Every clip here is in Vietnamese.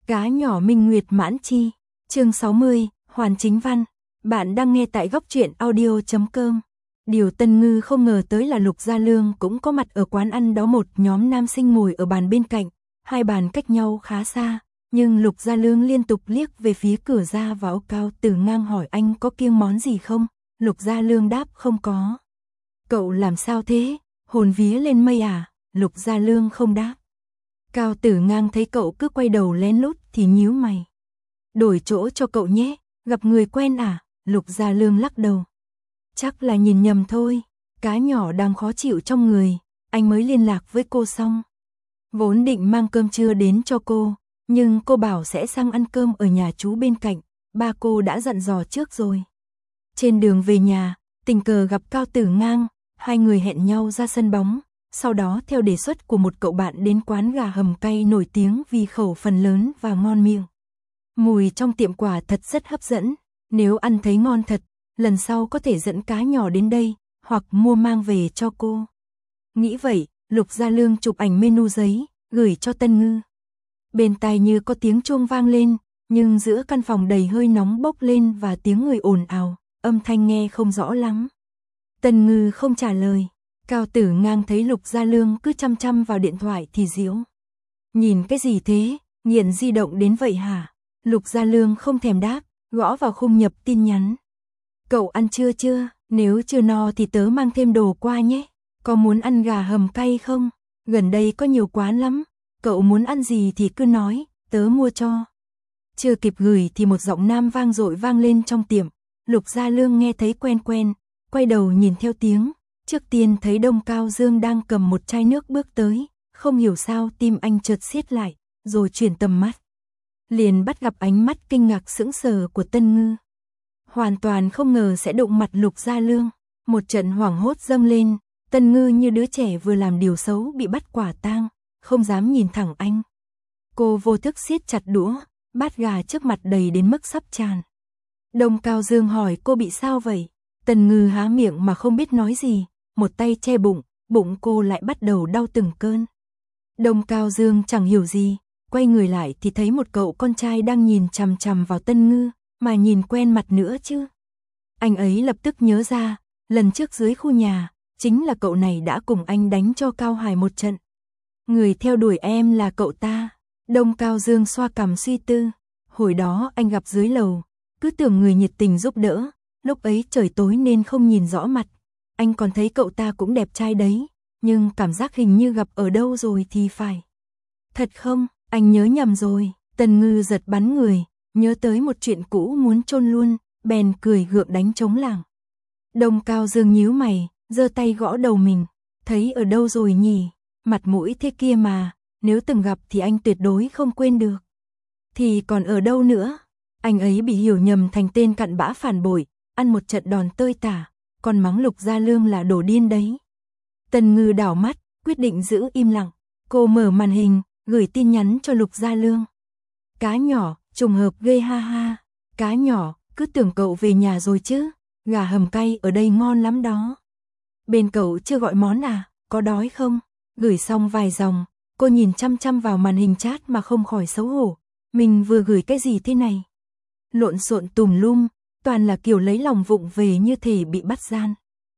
Cá nhỏ minh nguyệt mãn chi. Chương 60, Hoàn Chính Văn. Bạn đang nghe tại góc truyện audio.com. Điều Tân Ngư không ngờ tới là Lục Gia Lương cũng có mặt ở quán ăn đó. Một nhóm nam sinh ngồi ở bàn bên cạnh, hai bàn cách nhau khá xa, nhưng Lục Gia Lương liên tục liếc về phía cửa ra vào. Cao Tử Ngang hỏi anh có kiêng món gì không? Lục Gia Lương đáp không có. Cậu làm sao thế? Hồn vía lên mây à? Lục Gia Lương không đáp. Cao Tử Ngang thấy cậu cứ quay đầu lén lút thì nhíu mày. Đổi chỗ cho cậu nhé, gặp người quen à? Lục Gia Lương lắc đầu. Chắc là nhìn nhầm thôi, cá nhỏ đang khó chịu trong người, anh mới liên lạc với cô xong. Vốn định mang cơm trưa đến cho cô, nhưng cô bảo sẽ sang ăn cơm ở nhà chú bên cạnh, ba cô đã dặn dò trước rồi. Trên đường về nhà, tình cờ gặp Cao Tử Ngang, hai người hẹn nhau ra sân bóng, sau đó theo đề xuất của một cậu bạn đến quán gà hầm cay nổi tiếng vì khẩu phần lớn và ngon miệng. Mùi trong tiệm quả thật rất hấp dẫn, nếu ăn thấy ngon thật, lần sau có thể dẫn cá nhỏ đến đây, hoặc mua mang về cho cô. Nghĩ vậy, Lục Gia Lương chụp ảnh menu giấy, gửi cho Tân Ngư. Bên tai như có tiếng chuông vang lên, nhưng giữa căn phòng đầy hơi nóng bốc lên và tiếng người ồn ào, âm thanh nghe không rõ lắm. Tân Ngư không trả lời. Cao Tử Ngang thấy Lục Gia Lương cứ chăm chăm vào điện thoại thì giễu. Nhìn cái gì thế, nghiện di động đến vậy hả? Lục Gia Lương không thèm đáp, gõ vào khung nhập tin nhắn. Cậu ăn trưa chưa? Nếu chưa no thì tớ mang thêm đồ qua nhé. Có muốn ăn gà hầm cay không? Gần đây có nhiều quán lắm. Cậu muốn ăn gì thì cứ nói, tớ mua cho. Chưa kịp gửi thì một giọng nam vang dội vang lên trong tiệm. Lục Gia Lương nghe thấy quen quen, quay đầu nhìn theo tiếng. Trước tiên thấy Đông Cao Dương đang cầm một chai nước bước tới, không hiểu sao tim anh chợt siết lại, rồi chuyển tầm mắt. Liền bắt gặp ánh mắt kinh ngạc sững sờ của Tân Ngư. Hoàn toàn không ngờ sẽ đụng mặt Lục Gia Lương, một trận hoảng hốt dâng lên, Tân Ngư như đứa trẻ vừa làm điều xấu bị bắt quả tang, không dám nhìn thẳng anh. Cô vô thức siết chặt đũa, bát gà trước mặt đầy đến mức sắp tràn. Đông Cao Dương hỏi cô bị sao vậy? Tân Ngư há miệng mà không biết nói gì, một tay che bụng, bụng cô lại bắt đầu đau từng cơn. Đông Cao Dương chẳng hiểu gì, quay người lại thì thấy một cậu con trai đang nhìn chằm chằm vào Tân Ngư, mà nhìn quen mặt nữa chứ. Anh ấy lập tức nhớ ra, lần trước dưới khu nhà, chính là cậu này đã cùng anh đánh cho Cao Hải một trận. Người theo đuổi em là cậu ta. Đông Cao Dương xoa cằm suy tư, hồi đó anh gặp dưới lầu, cứ tưởng người nhiệt tình giúp đỡ, lúc ấy trời tối nên không nhìn rõ mặt. Anh còn thấy cậu ta cũng đẹp trai đấy, nhưng cảm giác hình như gặp ở đâu rồi thì phải. Thật không, anh nhớ nhầm rồi. Tân Ngư giật bắn người, nhớ tới một chuyện cũ muốn chôn luôn, bèn cười gượng đánh trống lảng. Đông Cao Dương nhíu mày, giơ tay gõ đầu mình, thấy ở đâu rồi nhỉ? Mặt mũi thế kia mà, nếu từng gặp thì anh tuyệt đối không quên được. Thì còn ở đâu nữa? Anh ấy bị hiểu nhầm thành tên cặn bã phản bội, ăn một trận đòn tơi tả, còn mắng Lục Gia Lương là đồ điên đấy. Tân Ngư đảo mắt, quyết định giữ im lặng. Cô mở màn hình, gửi tin nhắn cho Lục Gia Lương. Cá nhỏ, trùng hợp ghê ha ha. Cá nhỏ, cứ tưởng cậu về nhà rồi chứ. Gà hầm cay ở đây ngon lắm đó. Bên cậu chưa gọi món à, có đói không? Gửi xong vài dòng, cô nhìn chăm chăm vào màn hình chat mà không khỏi xấu hổ. Mình vừa gửi cái gì thế này? Lộn xộn tùm lum, toàn là kiểu lấy lòng vụng về như thể bị bắt gian.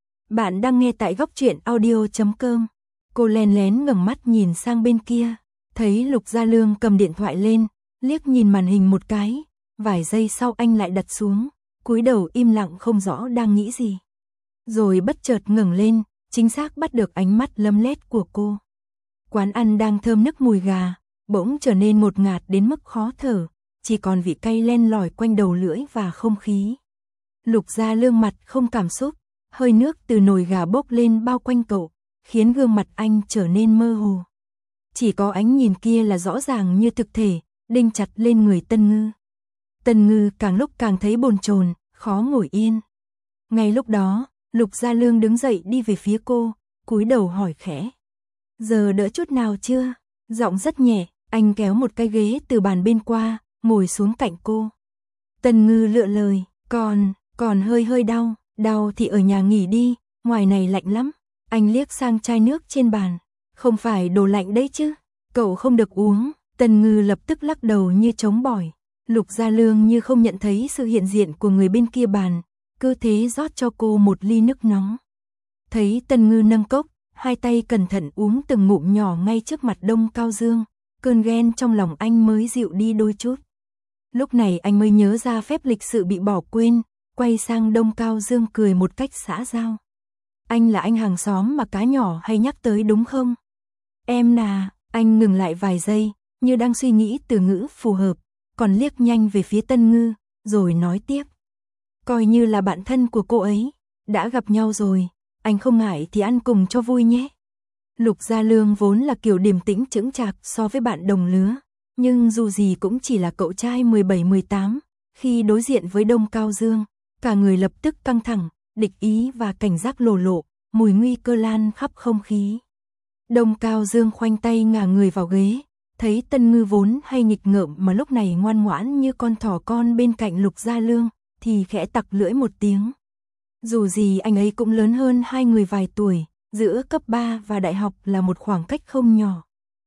Bạn đang nghe tại góc truyện audio.com. Cô lén lén ngẩng mắt nhìn sang bên kia, thấy Lục Gia Lương cầm điện thoại lên, liếc nhìn màn hình một cái, vài giây sau anh lại đặt xuống, cúi đầu im lặng không rõ đang nghĩ gì. Rồi bất chợt ngẩng lên, chính xác bắt được ánh mắt lấm lét của cô. Quán ăn đang thơm nức mùi gà, bỗng trở nên ngột ngạt đến mức khó thở, chỉ còn vị cay len lỏi quanh đầu lưỡi và không khí. Lục Gia Lương mặt không cảm xúc, hơi nước từ nồi gà bốc lên bao quanh cậu, khiến gương mặt anh trở nên mơ hồ. Chỉ có ánh nhìn kia là rõ ràng như thực thể, đinh chặt lên người Tân Ngư. Tân Ngư càng lúc càng thấy bồn chồn, khó ngồi yên. Ngay lúc đó, Lục Gia Lương đứng dậy đi về phía cô, cúi đầu hỏi khẽ. Giờ đỡ chút nào chưa? Giọng rất nhẹ, anh kéo một cái ghế từ bàn bên qua, ngồi xuống cạnh cô. Tân Ngư lựa lời, còn hơi đau, đau thì ở nhà nghỉ đi, ngoài này lạnh lắm. Anh liếc sang chai nước trên bàn, không phải đồ lạnh đấy chứ, cậu không được uống. Tần Ngư lập tức lắc đầu như chống bỏi. Lục Gia Lương như không nhận thấy sự hiện diện của người bên kia bàn, cứ thế rót cho cô một ly nước nóng. Thấy Tần Ngư nâng cốc, hai tay cẩn thận uống từng ngụm nhỏ ngay trước mặt Đông Cao Dương, cơn ghen trong lòng anh mới dịu đi đôi chút. Lúc này anh mới nhớ ra phép lịch sự bị bỏ quên, quay sang Đông Cao Dương cười một cách xã giao. Anh là anh hàng xóm mà cá nhỏ hay nhắc tới đúng không? Em nà, anh ngừng lại vài giây, như đang suy nghĩ từ ngữ phù hợp, còn liếc nhanh về phía Tần Ngư, rồi nói tiếp. Coi như là bạn thân của cô ấy, đã gặp nhau rồi, anh không ngại thì ăn cùng cho vui nhé. Lục Gia Lương vốn là kiểu điềm tĩnh chững chạc so với bạn đồng lứa, nhưng dù gì cũng chỉ là cậu trai 17-18, khi đối diện với Đông Cao Dương, cả người lập tức căng thẳng, địch ý và cảnh giác lộ lộ, mùi nguy cơ lan khắp không khí. Đông Cao Dương khoanh tay ngả người vào ghế, thấy Tần Ngư vốn hay nghịch ngợm mà lúc này ngoan ngoãn như con thỏ con bên cạnh Lục Gia Lương, thì khẽ tặc lưỡi một tiếng. Dù gì anh ấy cũng lớn hơn hai người vài tuổi, giữa cấp 3 và đại học là một khoảng cách không nhỏ.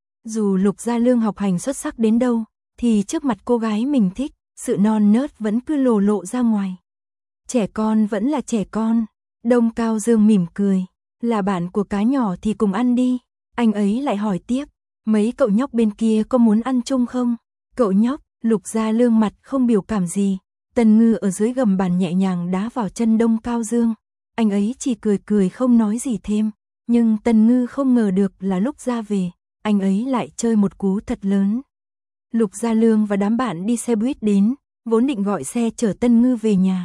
Dù Lục Gia Lương học hành xuất sắc đến đâu, thì trước mặt cô gái mình thích, sự non nớt vẫn cứ lộ lộ ra ngoài. Trẻ con vẫn là trẻ con. Đông Cao Dương mỉm cười. Là bạn của cá nhỏ thì cùng ăn đi. Anh ấy lại hỏi tiếp. Mấy cậu nhóc bên kia có muốn ăn chung không? Cậu nhóc, Lục Gia Lương mặt không biểu cảm gì. Tần Ngư ở dưới gầm bàn nhẹ nhàng đá vào chân Đông Cao Dương. Anh ấy chỉ cười cười không nói gì thêm. Nhưng Tần Ngư không ngờ được là lúc ra về, anh ấy lại chơi một cú thật lớn. Lục Gia Lương và đám bạn đi xe buýt đến, vốn định gọi xe chở Tần Ngư về nhà.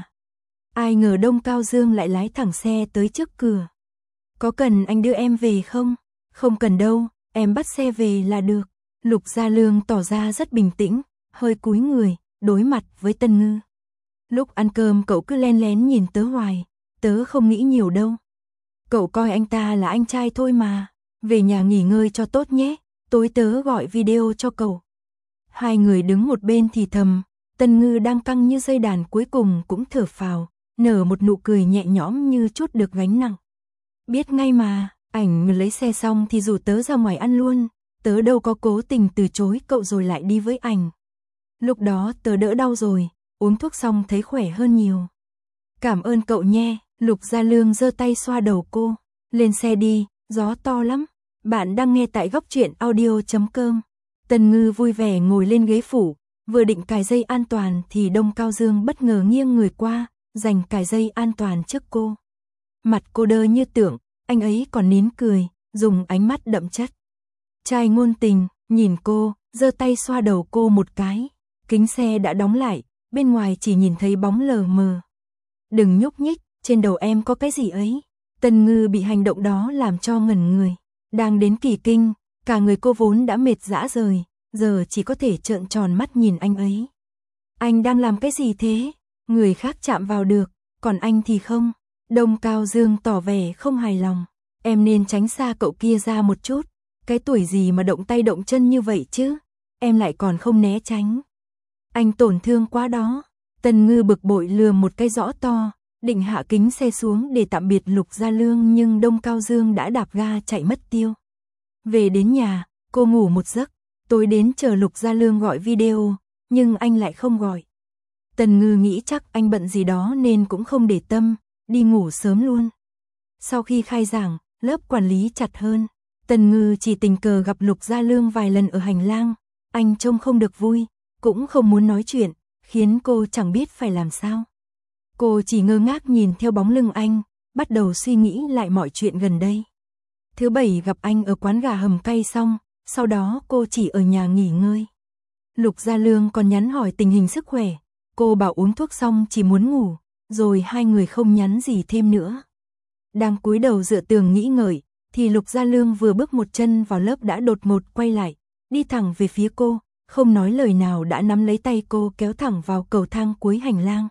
Ai ngờ Đông Cao Dương lại lái thẳng xe tới trước cửa. Có cần anh đưa em về không? Không cần đâu, em bắt xe về là được. Lục Gia Lương tỏ ra rất bình tĩnh, hơi cúi người, đối mặt với Tần Ngư. Lúc ăn cơm cậu cứ len lén nhìn tớ hoài, tớ không nghĩ nhiều đâu. Cậu coi anh ta là anh trai thôi mà, về nhà nghỉ ngơi cho tốt nhé, tối tớ gọi video cho cậu. Hai người đứng một bên thì thầm, Tần Ngư đang căng như dây đàn cuối cùng cũng thở phào, nở một nụ cười nhẹ nhõm như chút được gánh nặng. Biết ngay mà, ảnh lấy xe xong thì rủ tớ ra ngoài ăn luôn, tớ đâu có cố tình từ chối cậu rồi lại đi với ảnh. Lúc đó tớ đỡ đau rồi, uống thuốc xong thấy khỏe hơn nhiều. Cảm ơn cậu nhé. Lục Gia Lương giơ tay xoa đầu cô. Lên xe đi, gió to lắm. Bạn đang nghe tại góc truyện audio.com. Tần Ngư vui vẻ ngồi lên ghế phụ, vừa định cài dây an toàn thì Đông Cao Dương bất ngờ nghiêng người qua, giành cài dây an toàn trước cô. Mặt cô đơ như tưởng, anh ấy còn nín cười, dùng ánh mắt đậm chất. Trai ngôn tình, nhìn cô, giơ tay xoa đầu cô một cái. Kính xe đã đóng lại, bên ngoài chỉ nhìn thấy bóng lờ mờ. Đừng nhúc nhích. Trên đầu em có cái gì ấy? Tần Ngư bị hành động đó làm cho ngẩn người. Đang đến kỳ kinh, cả người cô vốn đã mệt rã rời, giờ chỉ có thể trợn tròn mắt nhìn anh ấy. Anh đang làm cái gì thế? Người khác chạm vào được, còn anh thì không. Đông Cao Dương tỏ vẻ không hài lòng. Em nên tránh xa cậu kia ra một chút. Cái tuổi gì mà động tay động chân như vậy chứ? Em lại còn không né tránh. Anh tổn thương quá đó. Tần Ngư bực bội lừa một cái rõ to. Định hạ kính xe xuống để tạm biệt Lục Gia Lương nhưng Đông Cao Dương đã đạp ga chạy mất tiêu. Về đến nhà, cô ngủ một giấc, tối đến chờ Lục Gia Lương gọi video, nhưng anh lại không gọi. Tần Ngư nghĩ chắc anh bận gì đó nên cũng không để tâm, đi ngủ sớm luôn. Sau khi khai giảng, lớp quản lý chặt hơn, Tần Ngư chỉ tình cờ gặp Lục Gia Lương vài lần ở hành lang, anh trông không được vui, cũng không muốn nói chuyện, khiến cô chẳng biết phải làm sao. Cô chỉ ngơ ngác nhìn theo bóng lưng anh, bắt đầu suy nghĩ lại mọi chuyện gần đây. Thứ bảy gặp anh ở quán gà hầm cay xong, sau đó cô chỉ ở nhà nghỉ ngơi. Lục Gia Lương còn nhắn hỏi tình hình sức khỏe, cô bảo uống thuốc xong chỉ muốn ngủ, rồi hai người không nhắn gì thêm nữa. Đang cúi đầu dựa tường nghĩ ngợi, thì Lục Gia Lương vừa bước một chân vào lớp đã đột ngột quay lại, đi thẳng về phía cô, không nói lời nào đã nắm lấy tay cô kéo thẳng vào cầu thang cuối hành lang.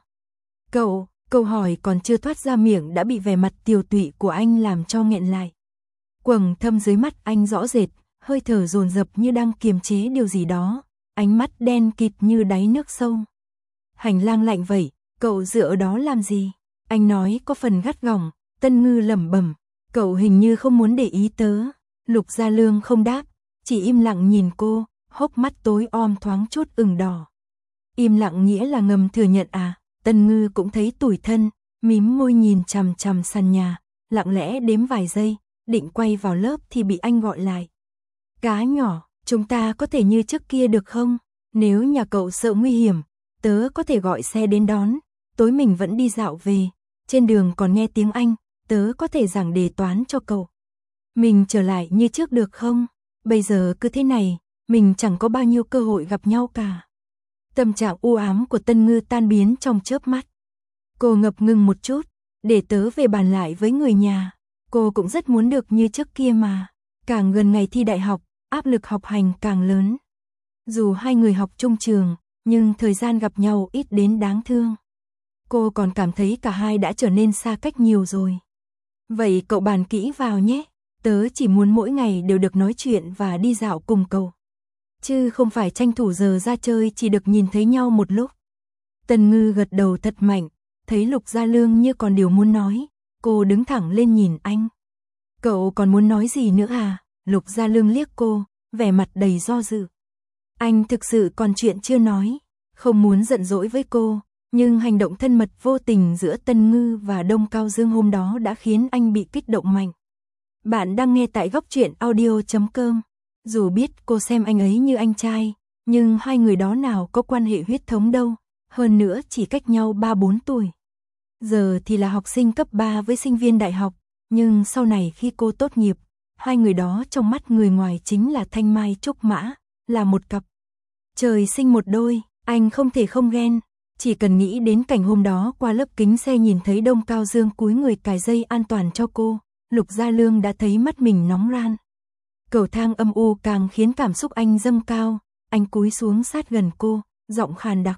Câu hỏi còn chưa thoát ra miệng đã bị vẻ mặt tiều tụy của anh làm cho nghẹn lại. Quầng thâm dưới mắt anh rõ rệt, hơi thở dồn dập như đang kiềm chế điều gì đó, ánh mắt đen kịt như đáy nước sâu. Hành lang lạnh vậy, cậu dựa ở đó làm gì? Anh nói có phần gắt gỏng, Tần Ngư lẩm bẩm, cậu hình như không muốn để ý tớ. Lục Gia Lương không đáp, chỉ im lặng nhìn cô, hốc mắt tối om thoáng chút ửng đỏ. Im lặng nghĩa là ngầm thừa nhận à? Tân Ngư cũng thấy tủi thân, mím môi nhìn chằm chằm sàn nhà, lặng lẽ đếm vài giây, định quay vào lớp thì bị anh gọi lại. Cá nhỏ, chúng ta có thể như trước kia được không? Nếu nhà cậu sợ nguy hiểm, tớ có thể gọi xe đến đón, tối mình vẫn đi dạo về, trên đường còn nghe tiếng Anh, tớ có thể giảng đề toán cho cậu. Mình trở lại như trước được không? Bây giờ cứ thế này, mình chẳng có bao nhiêu cơ hội gặp nhau cả. Tâm trạng u ám của Tân Ngư tan biến trong chớp mắt. Cô ngập ngừng một chút, để tớ về bàn lại với người nhà. Cô cũng rất muốn được như trước kia mà. Càng gần ngày thi đại học, áp lực học hành càng lớn. Dù hai người học chung trường, nhưng thời gian gặp nhau ít đến đáng thương. Cô còn cảm thấy cả hai đã trở nên xa cách nhiều rồi. Vậy cậu bàn kỹ vào nhé. Tớ chỉ muốn mỗi ngày đều được nói chuyện và đi dạo cùng cậu. Chứ không phải tranh thủ giờ ra chơi chỉ được nhìn thấy nhau một lúc. Tân Ngư gật đầu thật mạnh, thấy Lục Gia Lương như còn điều muốn nói. Cô đứng thẳng lên nhìn anh. Cậu còn muốn nói gì nữa à? Lục Gia Lương liếc cô, vẻ mặt đầy do dự. Anh thực sự còn chuyện chưa nói, không muốn giận dỗi với cô, nhưng hành động thân mật vô tình giữa Tân Ngư và Đông Cao Dương hôm đó đã khiến anh bị kích động mạnh. Bạn đang nghe tại Góc Truyện Audio.com. Dù biết cô xem anh ấy như anh trai, nhưng hai người đó nào có quan hệ huyết thống đâu, hơn nữa chỉ cách nhau 3-4 tuổi. Giờ thì là học sinh cấp 3 với sinh viên đại học, nhưng sau này khi cô tốt nghiệp, hai người đó trong mắt người ngoài chính là thanh mai trúc mã, là một cặp. Trời sinh một đôi, anh không thể không ghen, chỉ cần nghĩ đến cảnh hôm đó qua lớp kính xe nhìn thấy Đông Cao Dương cúi người cài dây an toàn cho cô, Lục Gia Lương đã thấy mắt mình nóng ran. Cầu thang âm u càng khiến cảm xúc anh dâng cao, anh cúi xuống sát gần cô, giọng khàn đặc.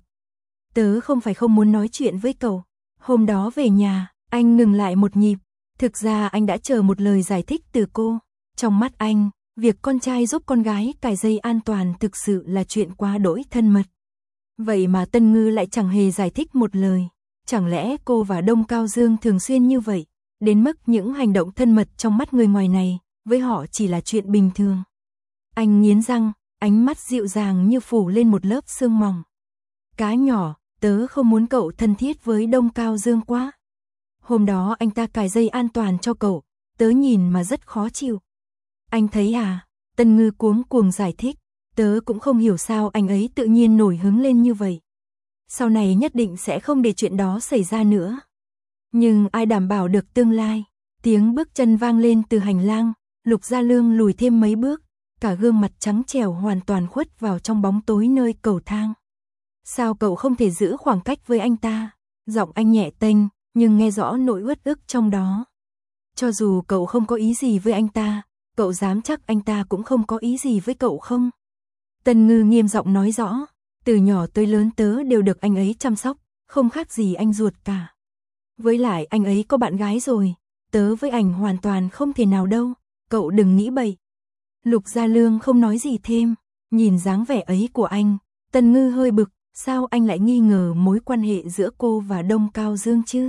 Tớ không phải không muốn nói chuyện với cậu. Hôm đó về nhà, anh ngừng lại một nhịp, thực ra anh đã chờ một lời giải thích từ cô. Trong mắt anh, việc con trai giúp con gái cài dây an toàn thực sự là chuyện quá đỗi thân mật. Vậy mà Tân Ngư lại chẳng hề giải thích một lời. Chẳng lẽ cô và Đông Cao Dương thường xuyên như vậy, đến mức những hành động thân mật trong mắt người ngoài này, với họ chỉ là chuyện bình thường. Anh nghiến răng, ánh mắt dịu dàng như phủ lên một lớp sương mỏng. Cá nhỏ, tớ không muốn cậu thân thiết với Đông Cao Dương quá. Hôm đó anh ta cài dây an toàn cho cậu, tớ nhìn mà rất khó chịu. Anh thấy à? Tân Ngư cuống cuồng giải thích, tớ cũng không hiểu sao anh ấy tự nhiên nổi hứng lên như vậy. Sau này nhất định sẽ không để chuyện đó xảy ra nữa. Nhưng ai đảm bảo được tương lai? Tiếng bước chân vang lên từ hành lang, Lục Gia Lương lùi thêm mấy bước, cả gương mặt trắng trẻo hoàn toàn khuất vào trong bóng tối nơi cầu thang. Sao cậu không thể giữ khoảng cách với anh ta? Giọng anh nhẹ tênh, nhưng nghe rõ nỗi uất ức trong đó. Cho dù cậu không có ý gì với anh ta, cậu dám chắc anh ta cũng không có ý gì với cậu không? Tân Ngư nghiêm giọng nói rõ, từ nhỏ tới lớn tớ đều được anh ấy chăm sóc, không khác gì anh ruột cả. Với lại anh ấy có bạn gái rồi, tớ với ảnh hoàn toàn không thể nào đâu, cậu đừng nghĩ bậy. Lục Gia Lương không nói gì thêm, nhìn dáng vẻ ấy của anh, Tân Ngư hơi bực, sao anh lại nghi ngờ mối quan hệ giữa cô và Đông Cao Dương chứ?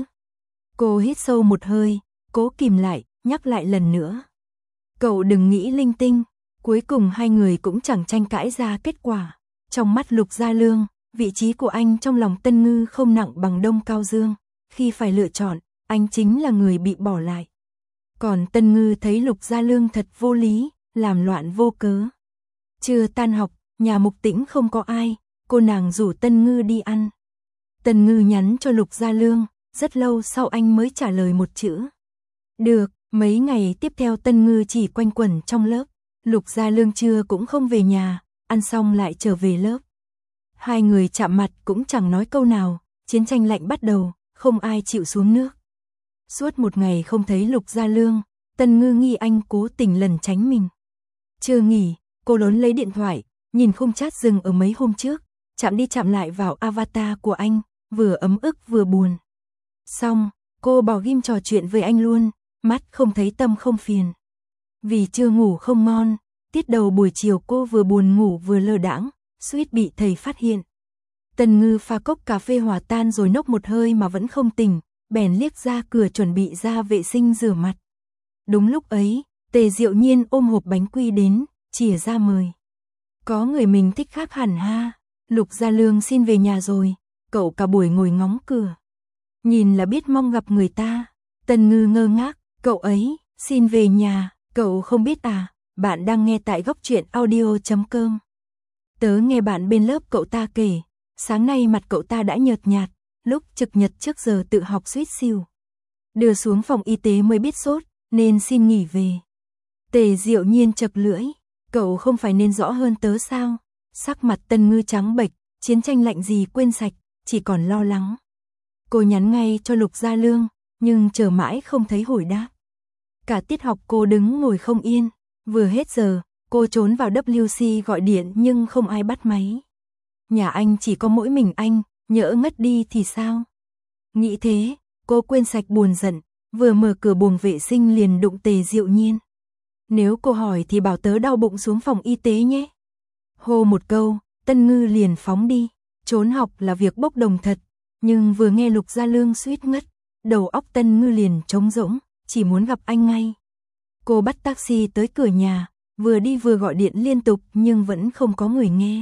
Cô hít sâu một hơi, cố kìm lại, nhắc lại lần nữa. Cậu đừng nghĩ linh tinh, cuối cùng hai người cũng chẳng tranh cãi ra kết quả. Trong mắt Lục Gia Lương, vị trí của anh trong lòng Tân Ngư không nặng bằng Đông Cao Dương, khi phải lựa chọn, anh chính là người bị bỏ lại. Còn Tân Ngư thấy Lục Gia Lương thật vô lý, làm loạn vô cớ. Trưa tan học, nhà Mục Tĩnh không có ai, cô nàng rủ Tân Ngư đi ăn. Tân Ngư nhắn cho Lục Gia Lương, rất lâu sau anh mới trả lời một chữ. Được, mấy ngày tiếp theo Tân Ngư chỉ quanh quẩn trong lớp, Lục Gia Lương trưa cũng không về nhà, ăn xong lại trở về lớp. Hai người chạm mặt cũng chẳng nói câu nào, chiến tranh lạnh bắt đầu, không ai chịu xuống nước. Suốt một ngày không thấy Lục Gia Lương, Tân Ngư nghi anh cố tình lẩn tránh mình. Chưa nghỉ, cô lốn lấy điện thoại, nhìn khung chat dừng ở mấy hôm trước, chạm đi chạm lại vào avatar của anh, vừa ấm ức vừa buồn. Xong, cô bỏ ghim trò chuyện với anh luôn, mắt không thấy tâm không phiền. Vì chưa ngủ không ngon, tiết đầu buổi chiều cô vừa buồn ngủ vừa lơ đãng, suýt bị thầy phát hiện. Tân Ngư pha cốc cà phê hòa tan rồi nốc một hơi mà vẫn không tỉnh, bèn liếc ra cửa chuẩn bị ra vệ sinh rửa mặt. Đúng lúc ấy, Tề Diệu Nhiên ôm hộp bánh quy đến, chìa ra mời. Có người mình thích khác hẳn ha. Lục Gia Lương xin về nhà rồi, cậu cả buổi ngồi ngóng cửa. Nhìn là biết mong gặp người ta. Tần Ngư ngơ ngác, cậu ấy, xin về nhà, cậu không biết à, bạn đang nghe tại góc truyện audio.com. Tớ nghe bạn bên lớp cậu ta kể, sáng nay mặt cậu ta đã nhợt nhạt, lúc trực nhật trước giờ tự học suýt xỉu. Đưa xuống phòng y tế mới biết sốt, nên xin nghỉ về. Tề Diệu Nhiên chật lưỡi, cậu không phải nên rõ hơn tớ sao? Sắc mặt Tần Ngư trắng bệch, chiến tranh lạnh gì quên sạch, chỉ còn lo lắng. Cô nhắn ngay cho Lục Gia Lương, nhưng chờ mãi không thấy hồi đáp. Cả tiết học cô đứng ngồi không yên, vừa hết giờ, cô trốn vào WC gọi điện nhưng không ai bắt máy. Nhà anh chỉ có mỗi mình anh, nhỡ ngất đi thì sao? Nghĩ thế, cô quên sạch buồn giận, vừa mở cửa buồng vệ sinh liền đụng Tề Diệu Nhiên. Nếu cô hỏi thì bảo tớ đau bụng xuống phòng y tế nhé. Hô một câu, Tần Ngư liền phóng đi. Trốn học là việc bốc đồng thật, nhưng vừa nghe Lục Gia Lương suýt ngất, đầu óc Tần Ngư liền trống rỗng, chỉ muốn gặp anh ngay. Cô bắt taxi tới cửa nhà, vừa đi vừa gọi điện liên tục nhưng vẫn không có người nghe.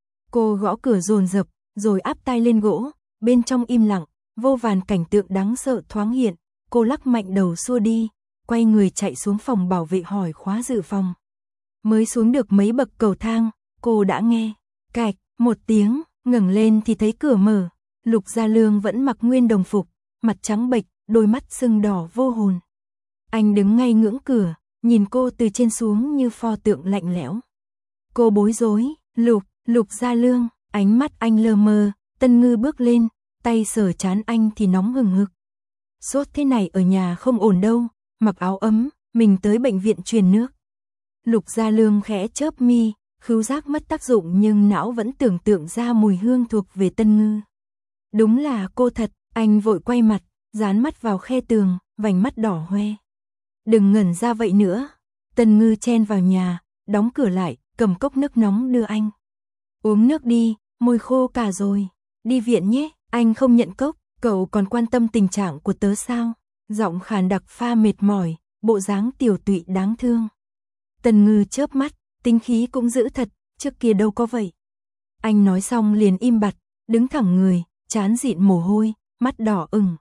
Cô gõ cửa dồn dập, rồi áp tai lên gỗ, bên trong im lặng, vô vàn cảnh tượng đáng sợ thoáng hiện. Cô lắc mạnh đầu xua đi, quay người chạy xuống phòng bảo vệ hỏi khóa dự phòng. Mới xuống được mấy bậc cầu thang, cô đã nghe cạch một tiếng, ngẩng lên thì thấy cửa mở. Lục Gia Lương vẫn mặc nguyên đồng phục, mặt trắng bệch, đôi mắt sưng đỏ vô hồn. Anh đứng ngay ngưỡng cửa, nhìn cô từ trên xuống như pho tượng lạnh lẽo. Cô bối rối, Lục Gia Lương, ánh mắt anh lờ mờ. Tần Ngư bước lên, tay sờ trán anh thì nóng hừng hực. Sốt thế này ở nhà không ổn đâu, mặc áo ấm, mình tới bệnh viện truyền nước. Lục Gia Lương khẽ chớp mi, khứu giác mất tác dụng nhưng não vẫn tưởng tượng ra mùi hương thuộc về Tần Ngư. Đúng là cô thật, anh vội quay mặt, dán mắt vào khe tường, vành mắt đỏ hoe. Đừng ngẩn ra vậy nữa. Tần Ngư chen vào nhà, đóng cửa lại, cầm cốc nước nóng đưa anh. Uống nước đi, môi khô cả rồi. Đi viện nhé, anh không nhận cốc, cậu còn quan tâm tình trạng của tớ sao? Giọng khàn đặc pha mệt mỏi, bộ dáng tiểu tụy đáng thương. Tần Ngư chớp mắt, tính khí cũng dữ thật, trước kia đâu có vậy. Anh nói xong liền im bặt, đứng thẳng người, trán dịn mồ hôi, mắt đỏ ửng.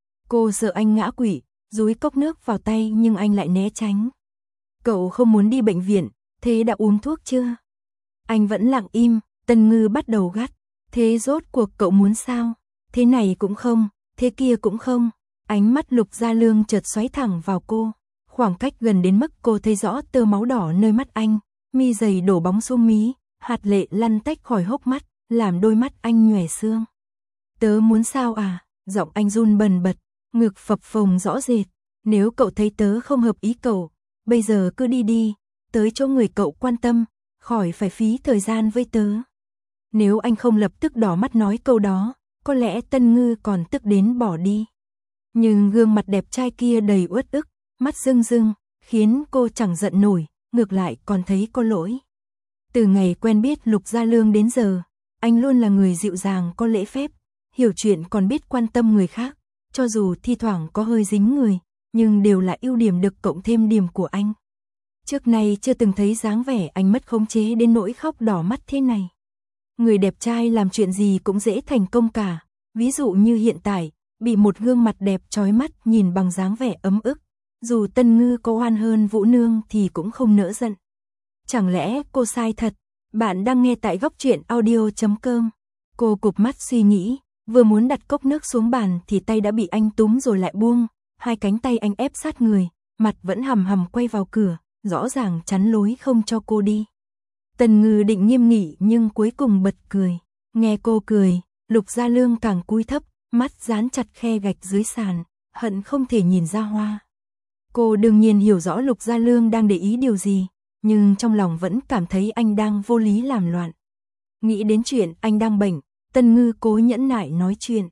Cô sợ anh ngã quỵ, dúi cốc nước vào tay nhưng anh lại né tránh. Cậu không muốn đi bệnh viện, thế đã uống thuốc chưa? Anh vẫn lặng im. Tần Ngư bắt đầu gắt, thế rốt cuộc cậu muốn sao? Thế này cũng không, thế kia cũng không. Ánh mắt Lục Gia Lương chợt xoáy thẳng vào cô, khoảng cách gần đến mức cô thấy rõ tơ máu đỏ nơi mắt anh, mi dày đổ bóng xuống mí, hạt lệ lăn tách khỏi hốc mắt, làm đôi mắt anh nhòe xương. Tớ muốn sao à? Giọng anh run bần bật, ngực phập phồng rõ rệt. Nếu cậu thấy tớ không hợp ý cậu, bây giờ cứ đi đi, tới chỗ người cậu quan tâm, khỏi phải phí thời gian với tớ. Nếu anh không lập tức đỏ mắt nói câu đó, có lẽ Tần Ngư còn tức đến bỏ đi. Nhưng gương mặt đẹp trai kia đầy uất ức, mắt rưng rưng, khiến cô chẳng giận nổi, ngược lại còn thấy có lỗi. Từ ngày quen biết Lục Gia Lương đến giờ, anh luôn là người dịu dàng có lễ phép, hiểu chuyện còn biết quan tâm người khác, cho dù thi thoảng có hơi dính người, nhưng đều là ưu điểm được cộng thêm điểm của anh. Trước nay chưa từng thấy dáng vẻ anh mất khống chế đến nỗi khóc đỏ mắt thế này. Người đẹp trai làm chuyện gì cũng dễ thành công cả, ví dụ như hiện tại, bị một gương mặt đẹp chói mắt nhìn bằng dáng vẻ ấm ức, dù Tần Ngư có oan hơn Vũ Nương thì cũng không nỡ giận. Chẳng lẽ cô sai thật? Bạn đang nghe tại góc truyện audio.com. Cô cụp mắt suy nghĩ, vừa muốn đặt cốc nước xuống bàn thì tay đã bị anh túm rồi lại buông, hai cánh tay anh ép sát người, mặt vẫn hầm hầm quay vào cửa, rõ ràng chắn lối không cho cô đi. Tần Ngư định nghiêm nghị nhưng cuối cùng bật cười. Nghe cô cười, Lục Gia Lương càng cúi thấp, mắt dán chặt khe gạch dưới sàn, hận không thể nhìn ra hoa. Cô đương nhiên hiểu rõ Lục Gia Lương đang để ý điều gì, nhưng trong lòng vẫn cảm thấy anh đang vô lý làm loạn. Nghĩ đến chuyện anh đang bệnh, Tần Ngư cố nhẫn nại nói chuyện.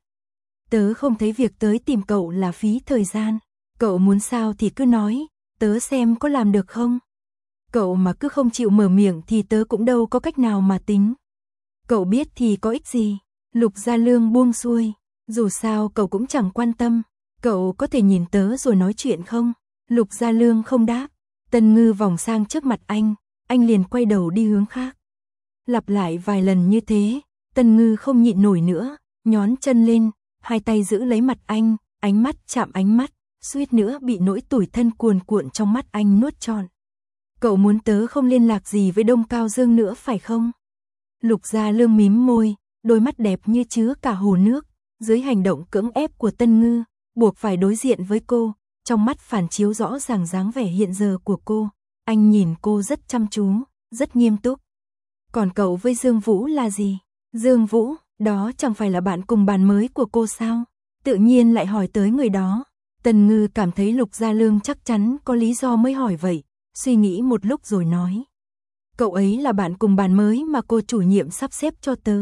Tớ không thấy việc tới tìm cậu là phí thời gian. Cậu muốn sao thì cứ nói, tớ xem có làm được không. Cậu mà cứ không chịu mở miệng thì tớ cũng đâu có cách nào mà tính. Cậu biết thì có ích gì. Lục Gia Lương buông xuôi. Dù sao cậu cũng chẳng quan tâm. Cậu có thể nhìn tớ rồi nói chuyện không? Lục Gia Lương không đáp. Tần Ngư vòng sang trước mặt anh liền quay đầu đi hướng khác. Lặp lại vài lần như thế, Tân Ngư không nhịn nổi nữa, nhón chân lên, hai tay giữ lấy mặt anh, ánh mắt chạm ánh mắt, suýt nữa bị nỗi tủi thân cuồn cuộn trong mắt anh nuốt trọn. Cậu muốn tớ không liên lạc gì với Đông Cao Dương nữa phải không? Lục Gia Lương mím môi, đôi mắt đẹp như chứa cả hồ nước, dưới hành động cưỡng ép của Tân Ngư, buộc phải đối diện với cô, trong mắt phản chiếu rõ ràng dáng vẻ hiện giờ của cô. Anh nhìn cô rất chăm chú, rất nghiêm túc. Còn cậu với Dương Vũ là gì? Dương Vũ, đó chẳng phải là bạn cùng bàn mới của cô sao? Tự nhiên lại hỏi tới người đó. Tân Ngư cảm thấy Lục Gia Lương chắc chắn có lý do mới hỏi vậy, suy nghĩ một lúc rồi nói. Cậu ấy là bạn cùng bàn mới mà cô chủ nhiệm sắp xếp cho tớ.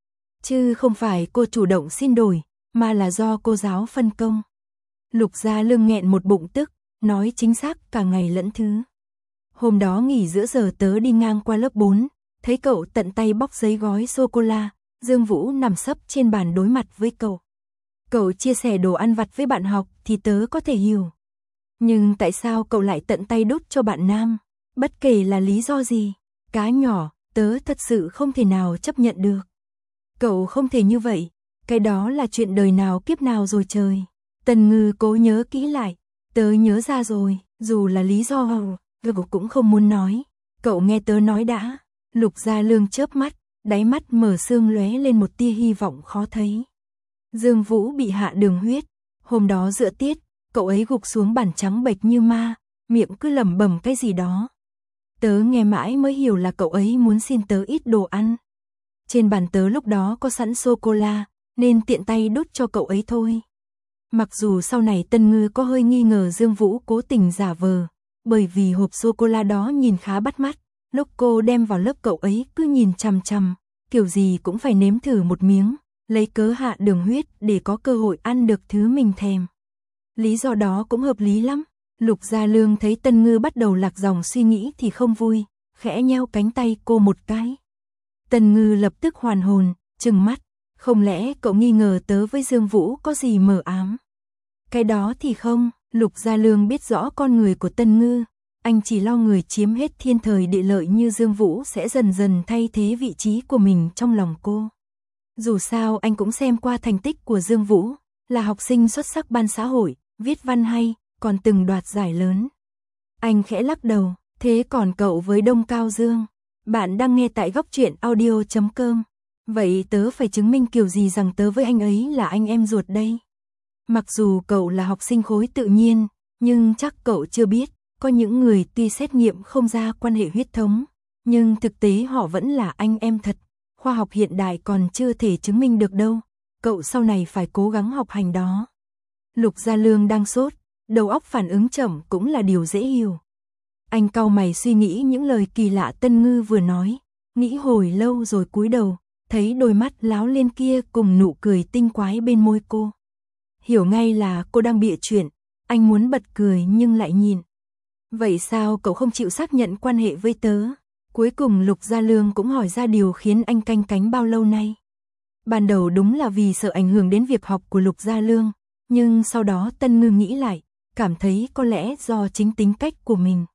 Chứ không phải cô chủ động xin đổi, mà là do cô giáo phân công. Lục Gia Lương nghẹn một bụng tức, nói chính xác cả ngày lẫn thứ. Hôm đó nghỉ giữa giờ tớ đi ngang qua lớp 4, thấy cậu tận tay bóc giấy gói sô-cô-la, Dương Vũ nằm sấp trên bàn đối mặt với cậu. Cậu chia sẻ đồ ăn vặt với bạn học thì tớ có thể hiểu. Nhưng tại sao cậu lại tận tay đút cho bạn nam? Bất kể là lý do gì, cá nhỏ, tớ thật sự không thể nào chấp nhận được. Cậu không thể như vậy, cái đó là chuyện đời nào kiếp nào rồi trời. Tân Ngư cố nhớ kỹ lại, tớ nhớ ra rồi, dù là lý do cậu cũng không muốn nói. Cậu nghe tớ nói đã. Lục Gia Lương chớp mắt, đáy mắt mở sương lóe lên một tia hy vọng khó thấy. Dương Vũ bị hạ đường huyết, hôm đó giữa tiết, cậu ấy gục xuống bàn trắng bệch như ma, miệng cứ lẩm bẩm cái gì đó. Tớ nghe mãi mới hiểu là cậu ấy muốn xin tớ ít đồ ăn. Trên bàn tớ lúc đó có sẵn sô-cô-la, nên tiện tay đút cho cậu ấy thôi. Mặc dù sau này Tân Ngư có hơi nghi ngờ Dương Vũ cố tình giả vờ, bởi vì hộp sô-cô-la đó nhìn khá bắt mắt, lúc cô đem vào lớp cậu ấy cứ nhìn chằm chằm, kiểu gì cũng phải nếm thử một miếng, lấy cớ hạ đường huyết để có cơ hội ăn được thứ mình thèm. Lý do đó cũng hợp lý lắm. Lục Gia Lương thấy Tân Ngư bắt đầu lạc dòng suy nghĩ thì không vui, khẽ nheo cánh tay cô một cái. Tân Ngư lập tức hoàn hồn, trừng mắt, không lẽ cậu nghi ngờ tớ với Dương Vũ có gì mờ ám? Cái đó thì không, Lục Gia Lương biết rõ con người của Tân Ngư, anh chỉ lo người chiếm hết thiên thời địa lợi như Dương Vũ sẽ dần dần thay thế vị trí của mình trong lòng cô. Dù sao anh cũng xem qua thành tích của Dương Vũ, là học sinh xuất sắc ban xã hội, viết văn hay, còn từng đoạt giải lớn. Anh khẽ lắc đầu, thế còn cậu với Đông Cao Dương? Bạn đang nghe tại góc truyện audio.com. Vậy tớ phải chứng minh kiểu gì rằng tớ với anh ấy là anh em ruột đây? Mặc dù cậu là học sinh khối tự nhiên, nhưng chắc cậu chưa biết, có những người tuy xét nghiệm không ra quan hệ huyết thống, nhưng thực tế họ vẫn là anh em thật. Khoa học hiện đại còn chưa thể chứng minh được đâu, cậu sau này phải cố gắng học hành đó. Lục Gia Lương đang sốt, đầu óc phản ứng chậm cũng là điều dễ hiểu. Anh cau mày suy nghĩ những lời kỳ lạ Tân Ngư vừa nói, nghĩ hồi lâu rồi cúi đầu, thấy đôi mắt láo liên kia cùng nụ cười tinh quái bên môi cô. Hiểu ngay là cô đang bịa chuyện, anh muốn bật cười nhưng lại nhìn. Vậy sao cậu không chịu xác nhận quan hệ với tớ? Cuối cùng Lục Gia Lương cũng hỏi ra điều khiến anh canh cánh bao lâu nay. Ban đầu đúng là vì sợ ảnh hưởng đến việc học của Lục Gia Lương, nhưng sau đó Tân Ngư nghĩ lại, cảm thấy có lẽ do chính tính cách của mình.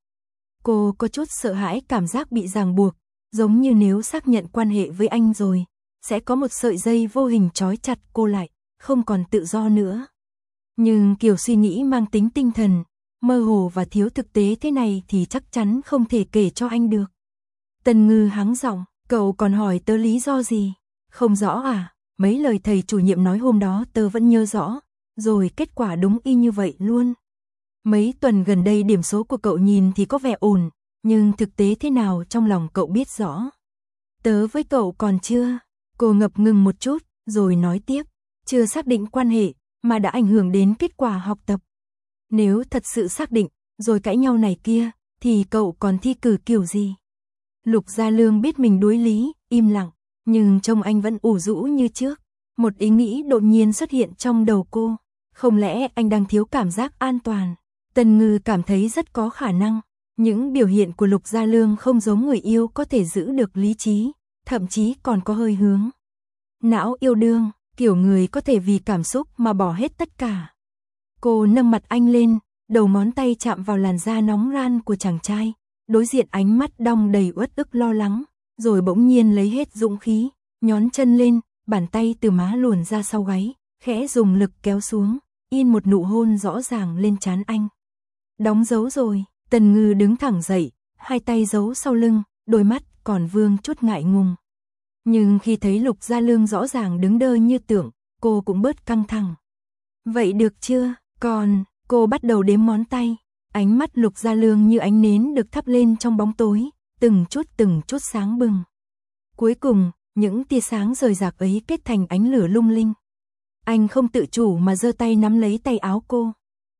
Cô có chút sợ hãi cảm giác bị ràng buộc, giống như nếu xác nhận quan hệ với anh rồi, sẽ có một sợi dây vô hình trói chặt cô lại, không còn tự do nữa. Nhưng kiểu suy nghĩ mang tính tinh thần, mơ hồ và thiếu thực tế thế này thì chắc chắn không thể kể cho anh được. Tân Ngư hắng giọng, cậu còn hỏi tớ lý do gì? Không rõ à? Mấy lời thầy chủ nhiệm nói hôm đó tớ vẫn nhớ rõ, rồi kết quả đúng y như vậy luôn. Mấy tuần gần đây điểm số của cậu nhìn thì có vẻ ổn, nhưng thực tế thế nào trong lòng cậu biết rõ. Tớ với cậu còn chưa. Cô ngập ngừng một chút, rồi nói tiếp, chưa xác định quan hệ, mà đã ảnh hưởng đến kết quả học tập. Nếu thật sự xác định, rồi cãi nhau này kia, thì cậu còn thi cử kiểu gì? Lục Gia Lương biết mình đối lý, im lặng, nhưng trông anh vẫn ủ rũ như trước. Một ý nghĩ đột nhiên xuất hiện trong đầu cô. Không lẽ anh đang thiếu cảm giác an toàn? Tân Ngư cảm thấy rất có khả năng. Những biểu hiện của Lục Gia Lương không giống người yêu có thể giữ được lý trí, thậm chí còn có hơi hướng não yêu đương, kiểu người có thể vì cảm xúc mà bỏ hết tất cả. Cô nâng mặt anh lên, đầu ngón tay chạm vào làn da nóng ran của chàng trai, đối diện ánh mắt đong đầy uất ức lo lắng, rồi bỗng nhiên lấy hết dũng khí, nhón chân lên, bàn tay từ má luồn ra sau gáy, khẽ dùng lực kéo xuống, in một nụ hôn rõ ràng lên trán anh. Đóng dấu rồi, Tần Ngư đứng thẳng dậy, hai tay giấu sau lưng, đôi mắt còn vương chút ngại ngùng. Nhưng khi thấy Lục Gia Lương rõ ràng đứng đơ như tượng, cô cũng bớt căng thẳng. Vậy được chưa? Còn, cô bắt đầu đếm ngón tay, ánh mắt Lục Gia Lương như ánh nến được thắp lên trong bóng tối, từng chút sáng bừng. Cuối cùng, những tia sáng rời rạc ấy kết thành ánh lửa lung linh. Anh không tự chủ mà giơ tay nắm lấy tay áo cô.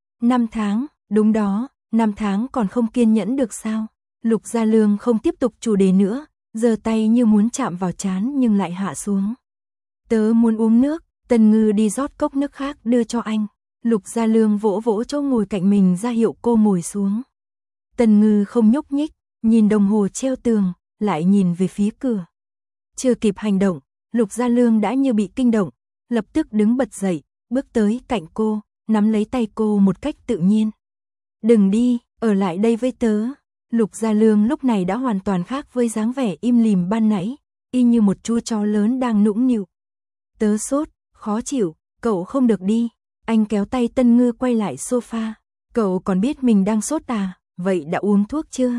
5 tháng, đúng đó, 5 tháng còn không kiên nhẫn được sao? Lục Gia Lương không tiếp tục chủ đề nữa, giơ tay như muốn chạm vào trán nhưng lại hạ xuống. Tớ muốn uống nước, Tần Ngư đi rót cốc nước khác đưa cho anh. Lục Gia Lương vỗ vỗ chỗ ngồi cạnh mình ra hiệu cô ngồi xuống. Tần Ngư không nhúc nhích, nhìn đồng hồ treo tường, lại nhìn về phía cửa. Chưa kịp hành động, Lục Gia Lương đã như bị kinh động, lập tức đứng bật dậy, bước tới cạnh cô, nắm lấy tay cô một cách tự nhiên. Đừng đi, ở lại đây với tớ. Lục Gia Lương lúc này đã hoàn toàn khác với dáng vẻ im lìm ban nãy, y như một chú chó lớn đang nũng nịu. Tớ sốt, khó chịu, cậu không được đi. Anh kéo tay Tần Ngư quay lại sofa. Cậu còn biết mình đang sốt à, vậy đã uống thuốc chưa?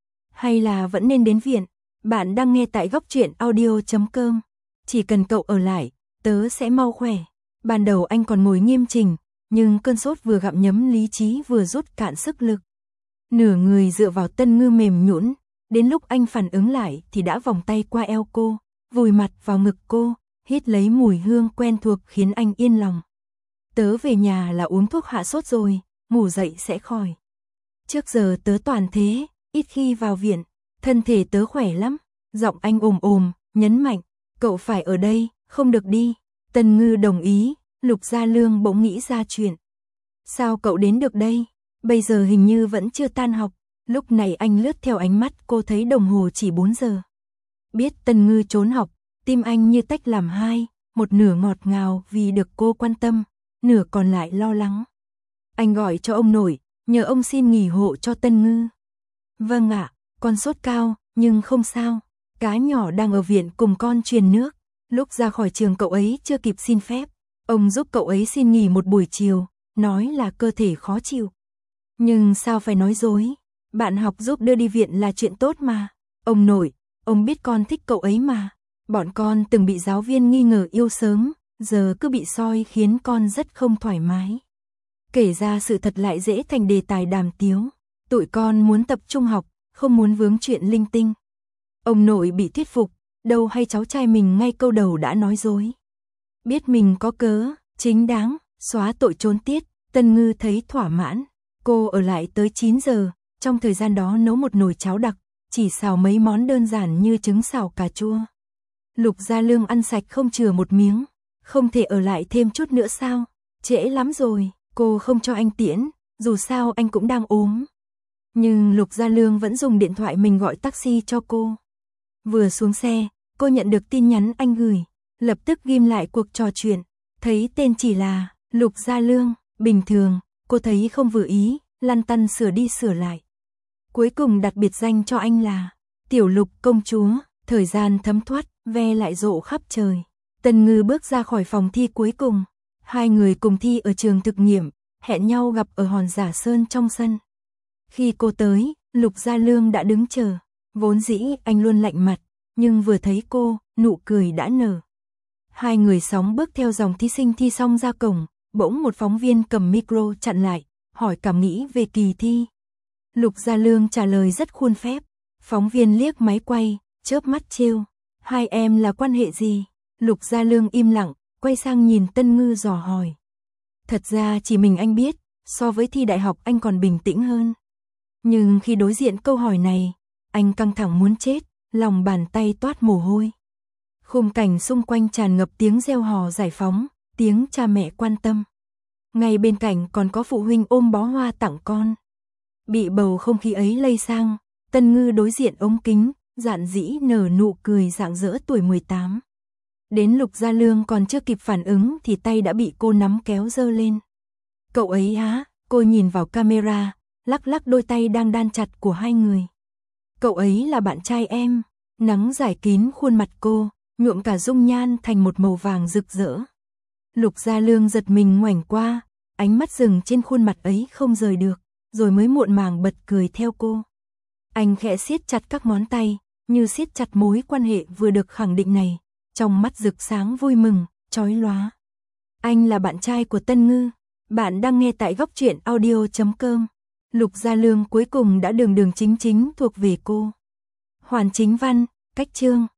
Hay là vẫn nên đến viện? Bạn đang nghe tại góc truyện audio.com. Chỉ cần cậu ở lại, tớ sẽ mau khỏe. Ban đầu anh còn ngồi nghiêm chỉnh, nhưng cơn sốt vừa gặm nhấm lý trí vừa rút cạn sức lực. Nửa người dựa vào Tần Ngư mềm nhũn, đến lúc anh phản ứng lại thì đã vòng tay qua eo cô, vùi mặt vào ngực cô, hít lấy mùi hương quen thuộc khiến anh yên lòng. Tớ về nhà là uống thuốc hạ sốt rồi, ngủ dậy sẽ khỏi. Trước giờ tớ toàn thế, ít khi vào viện, thân thể tớ khỏe lắm. Giọng anh ồm, nhấn mạnh, cậu phải ở đây, không được đi. Tần Ngư đồng ý, Lục Gia Lương bỗng nghĩ ra chuyện. Sao cậu đến được đây? Bây giờ hình như vẫn chưa tan học. Lúc này anh lướt theo ánh mắt cô thấy đồng hồ chỉ 4 giờ. Biết Tần Ngư trốn học, tim anh như tách làm hai, một nửa ngọt ngào vì được cô quan tâm, nửa còn lại lo lắng. Anh gọi cho ông nội, nhờ ông xin nghỉ hộ cho Tần Ngư. Vâng ạ, con sốt cao, nhưng không sao. Cá nhỏ đang ở viện cùng con truyền nước. Lúc ra khỏi trường cậu ấy chưa kịp xin phép. Ông giúp cậu ấy xin nghỉ một buổi chiều, nói là cơ thể khó chịu. Nhưng sao phải nói dối? Bạn học giúp đưa đi viện là chuyện tốt mà. Ông nội, ông biết con thích cậu ấy mà. Bọn con từng bị giáo viên nghi ngờ yêu sớm, giờ cứ bị soi khiến con rất không thoải mái. Kể ra sự thật lại dễ thành đề tài đàm tiếu. Tụi con muốn tập trung học, không muốn vướng chuyện linh tinh. Ông nội bị thuyết phục, đâu hay cháu trai mình ngay câu đầu đã nói dối. Biết mình có cớ, chính đáng, xóa tội trốn tiết, Tần Ngư thấy thỏa mãn. Cô ở lại tới 9 giờ, trong thời gian đó nấu một nồi cháo đặc, chỉ xào mấy món đơn giản như trứng xào cà chua. Lục Gia Lương ăn sạch không chừa một miếng, không thể ở lại thêm chút nữa sao? Trễ lắm rồi, cô không cho anh tiễn, dù sao anh cũng đang ốm. Nhưng Lục Gia Lương vẫn dùng điện thoại mình gọi taxi cho cô. Vừa xuống xe, cô nhận được tin nhắn anh gửi, lập tức ghim lại cuộc trò chuyện, thấy tên chỉ là Lục Gia Lương, bình thường, cô thấy không vừa ý, lăn tăn sửa đi sửa lại. Cuối cùng đặt biệt danh cho anh là Tiểu Lục công chúa, thời gian thấm thoát, ve lại rộ khắp trời. Tần Ngư bước ra khỏi phòng thi cuối cùng, hai người cùng thi ở trường thực nghiệm, hẹn nhau gặp ở Hòn Giả Sơn trong sân. Khi cô tới, Lục Gia Lương đã đứng chờ, vốn dĩ anh luôn lạnh mặt, nhưng vừa thấy cô, nụ cười đã nở. Hai người sóng bước theo dòng thí sinh thi xong ra cổng, bỗng một phóng viên cầm micro chặn lại, hỏi cảm nghĩ về kỳ thi. Lục Gia Lương trả lời rất khuôn phép, phóng viên liếc máy quay, chớp mắt trêu, hai em là quan hệ gì? Lục Gia Lương im lặng, quay sang nhìn Tần Ngư dò hỏi. Thật ra chỉ mình anh biết, so với thi đại học anh còn bình tĩnh hơn. Nhưng khi đối diện câu hỏi này, anh căng thẳng muốn chết, lòng bàn tay toát mồ hôi. Khung cảnh xung quanh tràn ngập tiếng reo hò giải phóng, tiếng cha mẹ quan tâm. Ngay bên cạnh còn có phụ huynh ôm bó hoa tặng con. Bị bầu không khí ấy lây sang, Tần Ngư đối diện ống kính, dạn dĩ nở nụ cười rạng rỡ tuổi 18. Đến Lục Gia Lương còn chưa kịp phản ứng thì tay đã bị cô nắm kéo giơ lên. Cậu ấy hả? Cô nhìn vào camera, lắc lắc đôi tay đang đan chặt của hai người. Cậu ấy là bạn trai em. Nắng rải kín khuôn mặt cô, nhuộm cả dung nhan thành một màu vàng rực rỡ. Lục Gia Lương giật mình ngoảnh qua, ánh mắt dừng trên khuôn mặt ấy không rời được, rồi mới muộn màng bật cười theo cô. Anh khẽ siết chặt các ngón tay, như siết chặt mối quan hệ vừa được khẳng định này, trong mắt rực sáng vui mừng, chói lóa. Anh là bạn trai của Tân Ngư, bạn đang nghe tại Góc Truyện Audio.com. Lục Gia Lương cuối cùng đã đường đường chính chính thuộc về cô. Hoàn Chính Văn, cách chương